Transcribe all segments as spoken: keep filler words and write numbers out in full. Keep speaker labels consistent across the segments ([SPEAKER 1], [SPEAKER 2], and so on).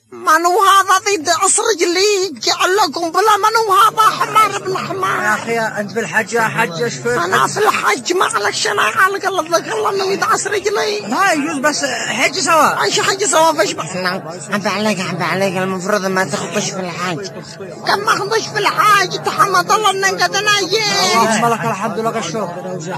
[SPEAKER 1] من هو هذا ضد أسرج لي جعل لكم بلا من هو هذا حمار ابن حمار.
[SPEAKER 2] يا أخي أنت بالحج يا حج إيش فيك؟
[SPEAKER 1] أنا في الحج معلش أنا على قلبك الله إنه يدعس رجلي.
[SPEAKER 2] ما يجوز بس حج سوا.
[SPEAKER 1] إيش حج سوا فيش بس. عب عليك عب عليك المفروض ما تخطش في الحج. كم ما خطش في الحج تحمد الله إنك قد ناجيت.
[SPEAKER 2] اللهم لك الحمد لك الشكر.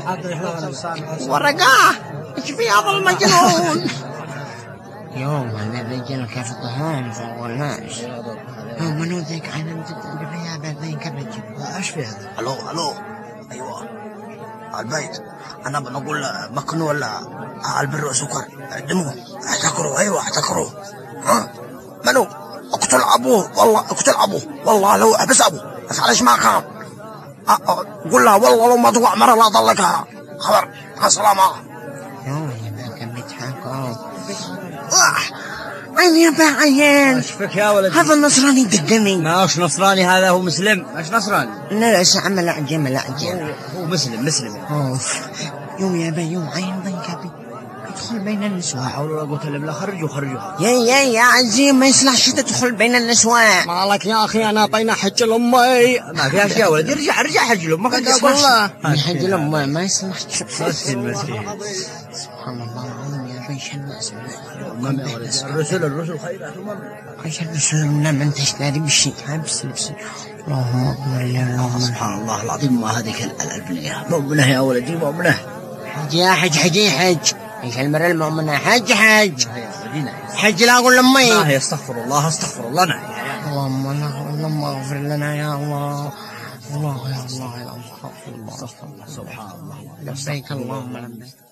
[SPEAKER 1] ورقاه إيش في هذا المجنون؟
[SPEAKER 3] يوم هذا الرجال كيف طهام فوق الناس. هو منو ذيك عالم بالغيابة ذيك الرجل.
[SPEAKER 2] ايش في هذا؟
[SPEAKER 1] الو الو ايوه البيت. انا بنقول مكنون ولا البر وسكر قدموه احتكروا. ايوه احتكروا. ها منو؟ اقتل ابوه والله اقتل ابوه والله لو احبس ابوه بس عليش ما كان. قول لها والله لو ما تقع مره لا ضلكها خبر. مع السلامه.
[SPEAKER 3] يوم هذاك بيضحكوا. عيني يا بعين.
[SPEAKER 2] ايش فيك يا ولد؟
[SPEAKER 3] هذا النصراني دقني.
[SPEAKER 2] ماش نصراني هذا هو مسلم. ايش نصراني؟
[SPEAKER 3] لا لا اسمع لا عجم لا عجم.
[SPEAKER 2] هو مسلم مسلم.
[SPEAKER 3] اوف يوم يا بي يوم عين ضيق ابي يدخل بين النسوان.
[SPEAKER 2] لا حول ولا قوة الا بالله. خرجوا خرجوا.
[SPEAKER 3] يا يا يا عزيز ما يصلحش تدخل بين النسوان.
[SPEAKER 2] مالك يا اخي انا طينا حج لامي. ما فيها شيء يا ولد. ارجع ارجع حج لامك. اقول الله
[SPEAKER 3] حج لامي ما يصلح.
[SPEAKER 2] مسكين مسكين.
[SPEAKER 3] سبحان الله العظيم يا بي شو الناس.
[SPEAKER 2] الرسل الرسل خيرات ومن
[SPEAKER 3] ايش الرسل من انت اشتري بالشيء بس بس. اللهم اكبر اللهم.
[SPEAKER 2] سبحان الله العظيم. ما هذيك البنيه مؤمنه يا ولدي مؤمنه.
[SPEAKER 3] حج يا حج حجي حج. ايش المرة المؤمنة حج حج حج لا اقول لامي.
[SPEAKER 2] ما هي استغفر الله استغفر الله. نعم
[SPEAKER 3] اللهم اللهم اغفر لنا يا الله. الله يا الله يا الله.
[SPEAKER 2] سبحان الله.
[SPEAKER 3] لبيك اللهم لبيك.